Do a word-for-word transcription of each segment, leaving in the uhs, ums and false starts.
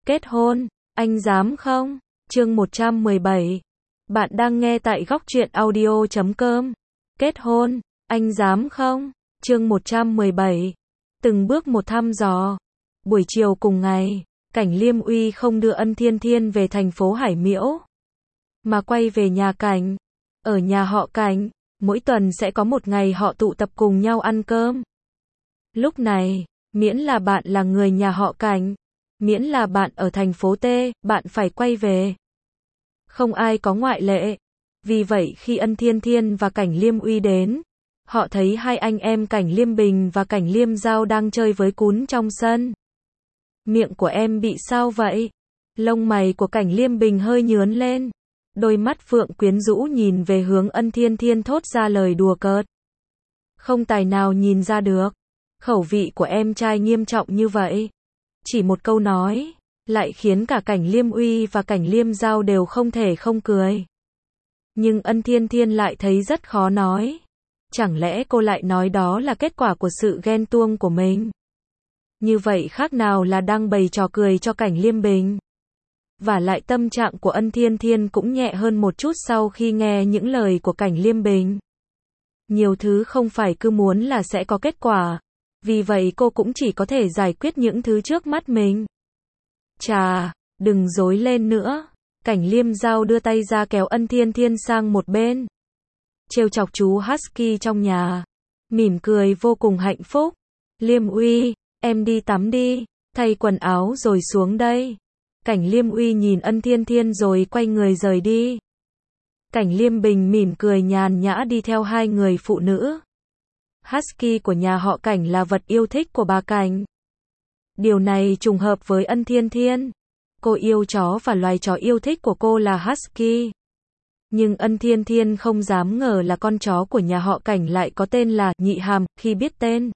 Kết hôn, anh dám không? Chương một trăm mười bảy. Bạn đang nghe tại góc truyện audio chấm com. Kết hôn, anh dám không? Chương một trăm mười bảy. Từng bước một thăm dò. Buổi chiều cùng ngày, Cảnh Liêm Uy không đưa Ân Thiên Thiên về thành phố Hải Miễu, mà quay về nhà Cảnh. Ở nhà họ Cảnh, mỗi tuần sẽ có một ngày họ tụ tập cùng nhau ăn cơm. Lúc này, miễn là bạn là người nhà họ Cảnh, miễn là bạn ở thành phố T, bạn phải quay về. Không ai có ngoại lệ. Vì vậy khi Ân Thiên Thiên và Cảnh Liêm Uy đến, họ thấy hai anh em Cảnh Liêm Bình và Cảnh Liêm Giao đang chơi với cún trong sân. Miệng của em bị sao vậy? Lông mày của Cảnh Liêm Bình hơi nhướng lên. Đôi mắt phượng quyến rũ nhìn về hướng Ân Thiên Thiên thốt ra lời đùa cợt. Không tài nào nhìn ra được. Khẩu vị của em trai nghiêm trọng như vậy. Chỉ một câu nói, lại khiến cả Cảnh Liêm Uy và Cảnh Liêm Giao đều không thể không cười. Nhưng Ân Thiên Thiên lại thấy rất khó nói. Chẳng lẽ cô lại nói đó là kết quả của sự ghen tuông của mình? Như vậy khác nào là đang bày trò cười cho Cảnh Liêm Bình. Và lại tâm trạng của Ân Thiên Thiên cũng nhẹ hơn một chút sau khi nghe những lời của Cảnh Liêm Bình. Nhiều thứ không phải cứ muốn là sẽ có kết quả. Vì vậy cô cũng chỉ có thể giải quyết những thứ trước mắt mình. Chà, đừng dối lên nữa. Cảnh Liêm Giao đưa tay ra kéo Ân Thiên Thiên sang một bên. Trêu chọc chú Husky trong nhà. Mỉm cười vô cùng hạnh phúc. Liêm Uy, em đi tắm đi, thay quần áo rồi xuống đây. Cảnh Liêm Uy nhìn Ân Thiên Thiên rồi quay người rời đi. Cảnh Liêm Bình mỉm cười nhàn nhã đi theo hai người phụ nữ. Husky của nhà họ Cảnh là vật yêu thích của bà Cảnh. Điều này trùng hợp với Ân Thiên Thiên. Cô yêu chó và loài chó yêu thích của cô là Husky. Nhưng Ân Thiên Thiên không dám ngờ là con chó của nhà họ Cảnh lại có tên là Nhị Hàm. Khi biết tên,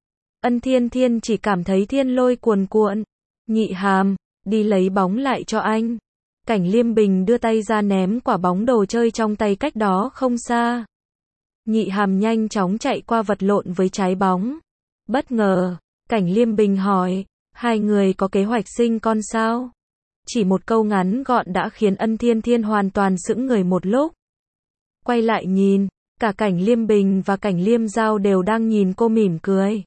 Ân Thiên Thiên chỉ cảm thấy thiên lôi cuồn cuộn. Nhị Hàm, đi lấy bóng lại cho anh. Cảnh Liêm Bình đưa tay ra ném quả bóng đồ chơi trong tay cách đó không xa. Nhị Hàm nhanh chóng chạy qua vật lộn với trái bóng. Bất ngờ, Cảnh Liêm Bình hỏi, hai người có kế hoạch sinh con sao? Chỉ một câu ngắn gọn đã khiến Ân Thiên Thiên hoàn toàn sững người một lúc. Quay lại nhìn, cả Cảnh Liêm Bình và Cảnh Liêm Giao đều đang nhìn cô mỉm cười.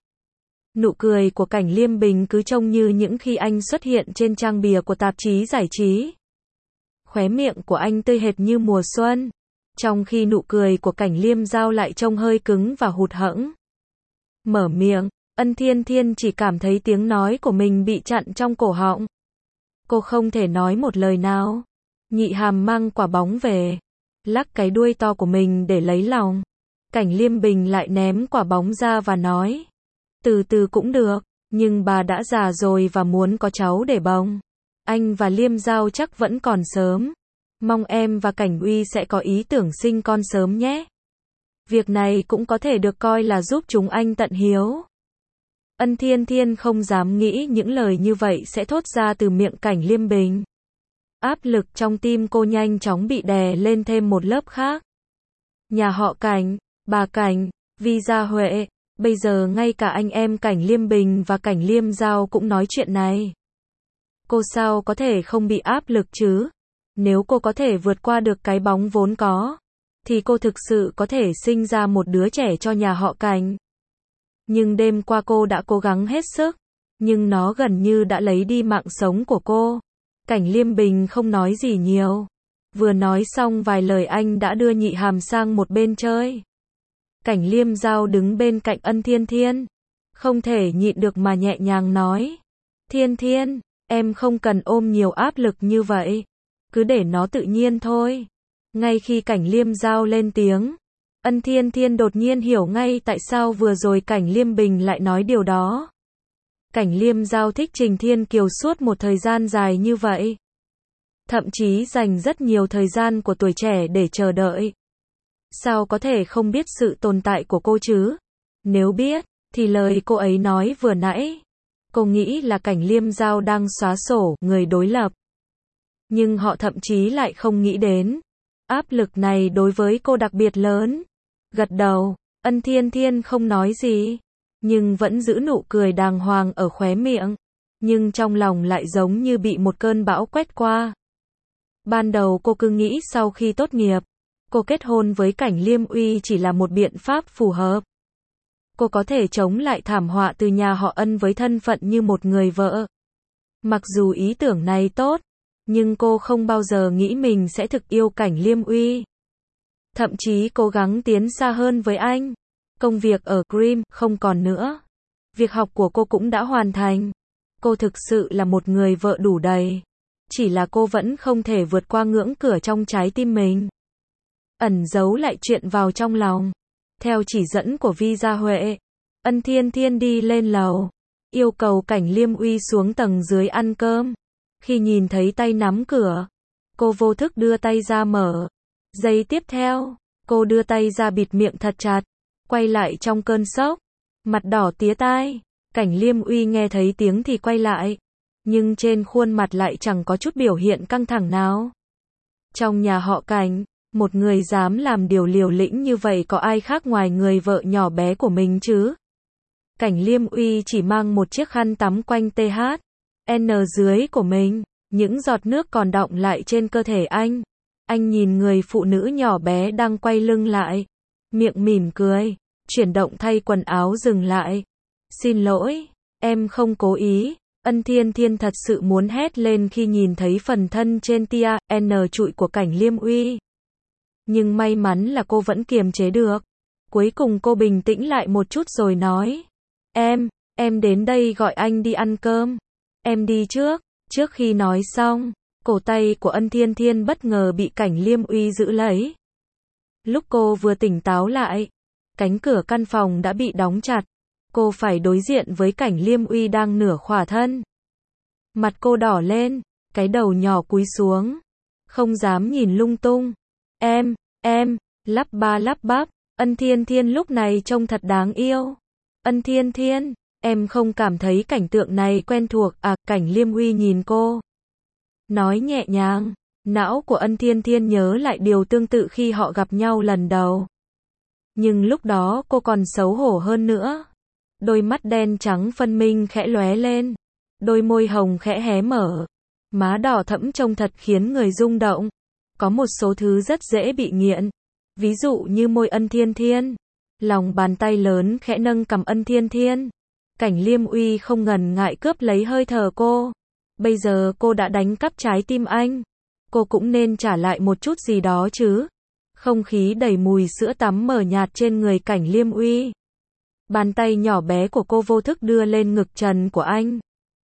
Nụ cười của Cảnh Liêm Bình cứ trông như những khi anh xuất hiện trên trang bìa của tạp chí giải trí. Khóe miệng của anh tươi hệt như mùa xuân. Trong khi nụ cười của Cảnh Liêm Giao lại trông hơi cứng và hụt hẫng. Mở miệng, Ân Thiên Thiên chỉ cảm thấy tiếng nói của mình bị chặn trong cổ họng. Cô không thể nói một lời nào. Nhị Hàm mang quả bóng về, lắc cái đuôi to của mình để lấy lòng. Cảnh Liêm Bình lại ném quả bóng ra và nói, từ từ cũng được, nhưng bà đã già rồi và muốn có cháu để bồng. Anh và Liêm Giao chắc vẫn còn sớm. Mong em và Cảnh Uy sẽ có ý tưởng sinh con sớm nhé. Việc này cũng có thể được coi là giúp chúng anh tận hiếu. Ân Thiên Thiên không dám nghĩ những lời như vậy sẽ thốt ra từ miệng Cảnh Liêm Bình. Áp lực trong tim cô nhanh chóng bị đè lên thêm một lớp khác. Nhà họ Cảnh, bà Cảnh, Vi Gia Huệ, bây giờ ngay cả anh em Cảnh Liêm Bình và Cảnh Liêm Giao cũng nói chuyện này. Cô sao có thể không bị áp lực chứ? Nếu cô có thể vượt qua được cái bóng vốn có, thì cô thực sự có thể sinh ra một đứa trẻ cho nhà họ Cảnh. Nhưng đêm qua cô đã cố gắng hết sức, nhưng nó gần như đã lấy đi mạng sống của cô. Cảnh Liêm Bình không nói gì nhiều. Vừa nói xong vài lời anh đã đưa Nhị Hàm sang một bên chơi. Cảnh Liêm Giao đứng bên cạnh Ân Thiên Thiên, không thể nhịn được mà nhẹ nhàng nói, Thiên Thiên, em không cần ôm nhiều áp lực như vậy. Cứ để nó tự nhiên thôi. Ngay khi Cảnh Liêm Giao lên tiếng, Ân Thiên Thiên đột nhiên hiểu ngay tại sao vừa rồi Cảnh Liêm Bình lại nói điều đó. Cảnh Liêm Giao thích Trình Thiên Kiều suốt một thời gian dài như vậy. Thậm chí dành rất nhiều thời gian của tuổi trẻ để chờ đợi. Sao có thể không biết sự tồn tại của cô chứ? Nếu biết, thì lời cô ấy nói vừa nãy, cô nghĩ là Cảnh Liêm Giao đang xóa sổ người đối lập. Nhưng họ thậm chí lại không nghĩ đến. Áp lực này đối với cô đặc biệt lớn. Gật đầu, Ân Thiên Thiên không nói gì, nhưng vẫn giữ nụ cười đàng hoàng ở khóe miệng. nhưng trong lòng lại giống như bị một cơn bão quét qua. Ban đầu cô cứ nghĩ sau khi tốt nghiệp, cô kết hôn với Cảnh Liêm Uy chỉ là một biện pháp phù hợp. Cô có thể chống lại thảm họa từ nhà họ Ân với thân phận như một người vợ. Mặc dù ý tưởng này tốt, nhưng cô không bao giờ nghĩ mình sẽ thực yêu Cảnh Liêm Uy. Thậm chí cố gắng tiến xa hơn với anh. Công việc ở Cream không còn nữa. Việc học của cô cũng đã hoàn thành. Cô thực sự là một người vợ đủ đầy. Chỉ là cô vẫn không thể vượt qua ngưỡng cửa trong trái tim mình. Ẩn giấu lại chuyện vào trong lòng. Theo chỉ dẫn của Vi Gia Huệ, Ân Thiên Thiên đi lên lầu, yêu cầu Cảnh Liêm Uy xuống tầng dưới ăn cơm. Khi nhìn thấy tay nắm cửa, cô vô thức đưa tay ra mở. Giây tiếp theo, cô đưa tay ra bịt miệng thật chặt, quay lại trong cơn sốc, mặt đỏ tía tai. Cảnh Liêm Uy nghe thấy tiếng thì quay lại, nhưng trên khuôn mặt lại chẳng có chút biểu hiện căng thẳng nào. Trong nhà họ Cảnh, một người dám làm điều liều lĩnh như vậy có ai khác ngoài người vợ nhỏ bé của mình chứ? Cảnh Liêm Uy chỉ mang một chiếc khăn tắm quanh tê hát en dưới của mình, những giọt nước còn đọng lại trên cơ thể anh. Anh nhìn người phụ nữ nhỏ bé đang quay lưng lại, miệng mỉm cười, chuyển động thay quần áo dừng lại. Xin lỗi, em không cố ý. Ân Thiên Thiên thật sự muốn hét lên khi nhìn thấy phần thân trên tia en trụi của Cảnh Liêm Uy. Nhưng may mắn là cô vẫn kiềm chế được. Cuối cùng cô bình tĩnh lại một chút rồi nói. Em, em đến đây gọi anh đi ăn cơm. Em đi trước. Trước khi nói xong, cổ tay của Ân Thiên Thiên bất ngờ bị Cảnh Liêm Uy giữ lấy. Lúc cô vừa tỉnh táo lại, cánh cửa căn phòng đã bị đóng chặt. Cô phải đối diện với Cảnh Liêm Uy đang nửa khỏa thân. Mặt cô đỏ lên, cái đầu nhỏ cúi xuống, không dám nhìn lung tung. Em, em, lắp ba lắp bắp. Ân Thiên Thiên lúc này trông thật đáng yêu. Ân Thiên Thiên, em không cảm thấy cảnh tượng này quen thuộc à? Cảnh Liêm Uy nhìn cô, nói nhẹ nhàng. Não của Ân Thiên Thiên nhớ lại điều tương tự khi họ gặp nhau lần đầu. Nhưng lúc đó cô còn xấu hổ hơn nữa. Đôi mắt đen trắng phân minh khẽ lóe lên, đôi môi hồng khẽ hé mở, má đỏ thẫm trông thật khiến người rung động. Có một số thứ rất dễ bị nghiện, ví dụ như môi Ân Thiên Thiên. Lòng bàn tay lớn khẽ nâng cằm Ân Thiên Thiên. Cảnh Liêm Uy không ngần ngại cướp lấy hơi thở cô. Bây giờ cô đã đánh cắp trái tim anh, cô cũng nên trả lại một chút gì đó chứ. Không khí đầy mùi sữa tắm mờ nhạt trên người Cảnh Liêm Uy. Bàn tay nhỏ bé của cô vô thức đưa lên ngực trần của anh.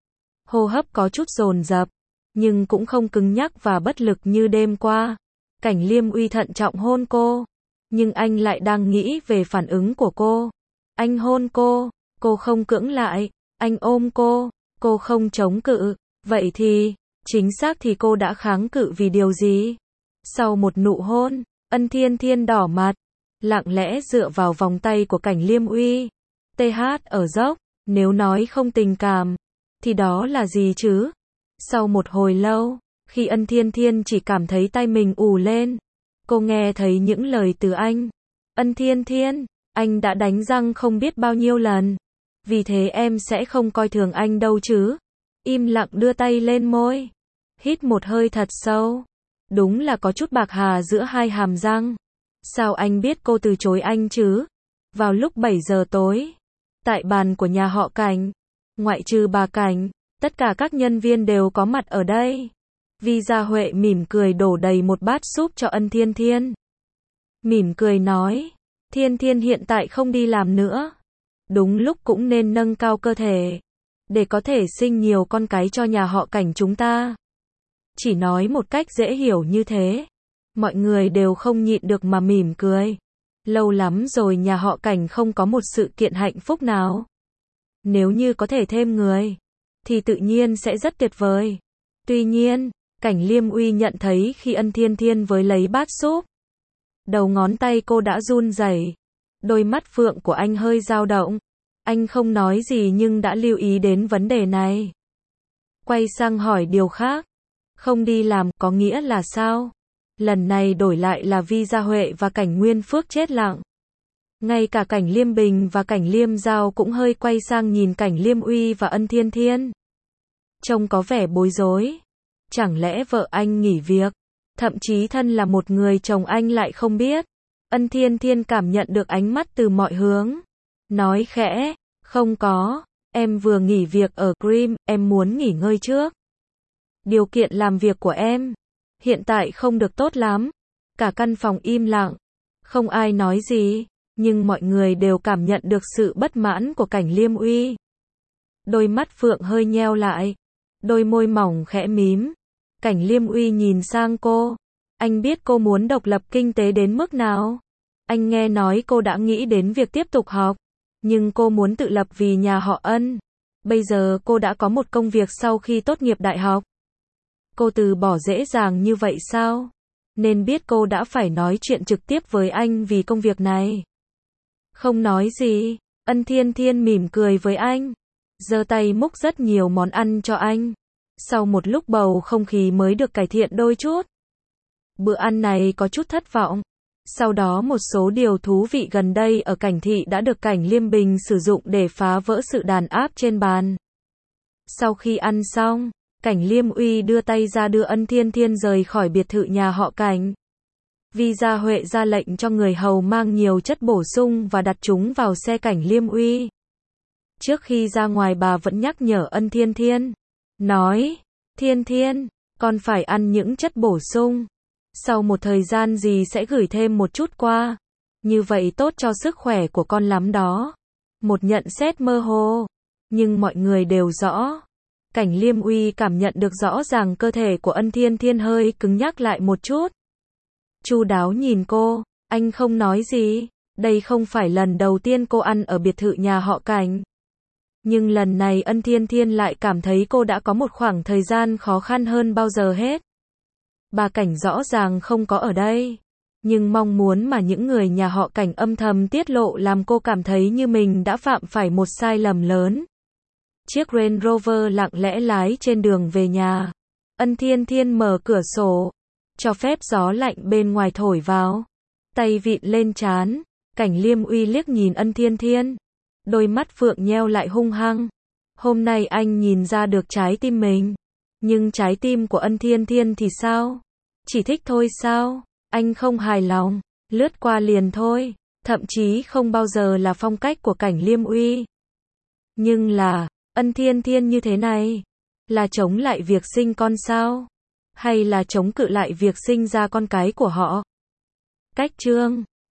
Hô hấp có chút dồn dập, nhưng cũng không cứng nhắc và bất lực như đêm qua. Cảnh Liêm Uy thận trọng hôn cô, nhưng anh lại đang nghĩ về phản ứng của cô. Anh hôn cô, cô không cưỡng lại. Anh ôm cô, cô không chống cự. Vậy thì, chính xác thì cô đã kháng cự vì điều gì? Sau một nụ hôn, Ân Thiên Thiên đỏ mặt, lặng lẽ dựa vào vòng tay của Cảnh Liêm Uy. tê hát ở dốc, nếu nói không tình cảm, thì đó là gì chứ? Sau một hồi lâu, khi Ân Thiên Thiên chỉ cảm thấy tay mình ù lên, cô nghe thấy những lời từ anh. Ân Thiên Thiên, anh đã đánh răng không biết bao nhiêu lần, vì thế em sẽ không coi thường anh đâu chứ. Im lặng đưa tay lên môi, hít một hơi thật sâu. Đúng là có chút bạc hà giữa hai hàm răng. Sao anh biết cô từ chối anh chứ? Vào lúc bảy giờ tối, tại bàn của nhà họ Cảnh, ngoại trừ bà Cảnh, tất cả các nhân viên đều có mặt ở đây. Vi Gia Huệ mỉm cười đổ đầy một bát súp cho Ân Thiên Thiên. Mỉm cười nói, Thiên Thiên hiện tại không đi làm nữa. Đúng lúc cũng nên nâng cao cơ thể, để có thể sinh nhiều con cái cho nhà họ Cảnh chúng ta. Chỉ nói một cách dễ hiểu như thế, mọi người đều không nhịn được mà mỉm cười. Lâu lắm rồi nhà họ Cảnh không có một sự kiện hạnh phúc nào. Nếu như có thể thêm người, thì tự nhiên sẽ rất tuyệt vời. Tuy nhiên, Cảnh Liêm Uy nhận thấy khi Ân Thiên Thiên với lấy bát súp, đầu ngón tay cô đã run rẩy. Đôi mắt phượng của anh hơi dao động. Anh không nói gì nhưng đã lưu ý đến vấn đề này. Quay sang hỏi điều khác. Không đi làm có nghĩa là sao? Lần này đổi lại là Vi Gia Huệ và Cảnh Nguyên Phước chết lặng. Ngay cả Cảnh Liêm Bình và Cảnh Liêm Giao cũng hơi quay sang nhìn Cảnh Liêm Uy và Ân Thiên Thiên. trông có vẻ bối rối. Chẳng lẽ vợ anh nghỉ việc? Thậm chí thân là một người chồng anh lại không biết. Ân Thiên Thiên cảm nhận được ánh mắt từ mọi hướng. Nói khẽ, không có, em vừa nghỉ việc ở Cream, em muốn nghỉ ngơi trước. Điều kiện làm việc của em hiện tại không được tốt lắm. Cả căn phòng im lặng, không ai nói gì, nhưng mọi người đều cảm nhận được sự bất mãn của Cảnh Liêm Uy. Đôi mắt Phượng hơi nheo lại, đôi môi mỏng khẽ mím. Cảnh Liêm Uy nhìn sang cô, anh biết cô muốn độc lập kinh tế đến mức nào. Anh nghe nói cô đã nghĩ đến việc tiếp tục học, nhưng cô muốn tự lập vì nhà họ Ân. Bây giờ cô đã có một công việc sau khi tốt nghiệp đại học. Cô từ bỏ dễ dàng như vậy sao? Nên biết cô đã phải nói chuyện trực tiếp với anh vì công việc này. Không nói gì, Ân Thiên Thiên mỉm cười với anh, giơ tay múc rất nhiều món ăn cho anh. Sau một lúc bầu không khí mới được cải thiện đôi chút. Bữa ăn này có chút thất vọng. Sau đó một số điều thú vị gần đây ở Cảnh Thị đã được Cảnh Liêm Bình sử dụng để phá vỡ sự đàn áp trên bàn. Sau khi ăn xong, Cảnh Liêm Uy đưa tay ra đưa Ân Thiên Thiên rời khỏi biệt thự nhà họ Cảnh. Vi Gia Huệ ra lệnh cho người hầu mang nhiều chất bổ sung và đặt chúng vào xe Cảnh Liêm Uy. Trước khi ra ngoài bà vẫn nhắc nhở Ân Thiên Thiên, nói, Thiên Thiên, con phải ăn những chất bổ sung. Sau một thời gian dì sẽ gửi thêm một chút qua. Như vậy tốt cho sức khỏe của con lắm đó. Một nhận xét mơ hồ, nhưng mọi người đều rõ. Cảnh Liêm Uy cảm nhận được rõ ràng cơ thể của Ân Thiên Thiên hơi cứng nhắc lại một chút. Chu đáo nhìn cô, anh không nói gì. Đây không phải lần đầu tiên cô ăn ở biệt thự nhà họ Cảnh. Nhưng lần này Ân Thiên Thiên lại cảm thấy cô đã có một khoảng thời gian khó khăn hơn bao giờ hết. Bà Cảnh rõ ràng không có ở đây. Nhưng mong muốn mà những người nhà họ Cảnh âm thầm tiết lộ làm cô cảm thấy như mình đã phạm phải một sai lầm lớn. Chiếc Range Rover lặng lẽ lái trên đường về nhà. Ân Thiên Thiên mở cửa sổ, cho phép gió lạnh bên ngoài thổi vào. Tay vịn lên trán, Cảnh Liêm Uy liếc nhìn Ân Thiên Thiên. Đôi mắt Phượng nheo lại hung hăng. Hôm nay anh nhìn ra được trái tim mình. Nhưng trái tim của Ân Thiên Thiên thì sao? Chỉ thích thôi sao? Anh không hài lòng, lướt qua liền thôi. Thậm chí không bao giờ là phong cách của Cảnh Liêm Uy. Nhưng là, Ân Thiên Thiên như thế này, là chống lại việc sinh con sao? Hay là chống cự lại việc sinh ra con cái của họ? Cách chương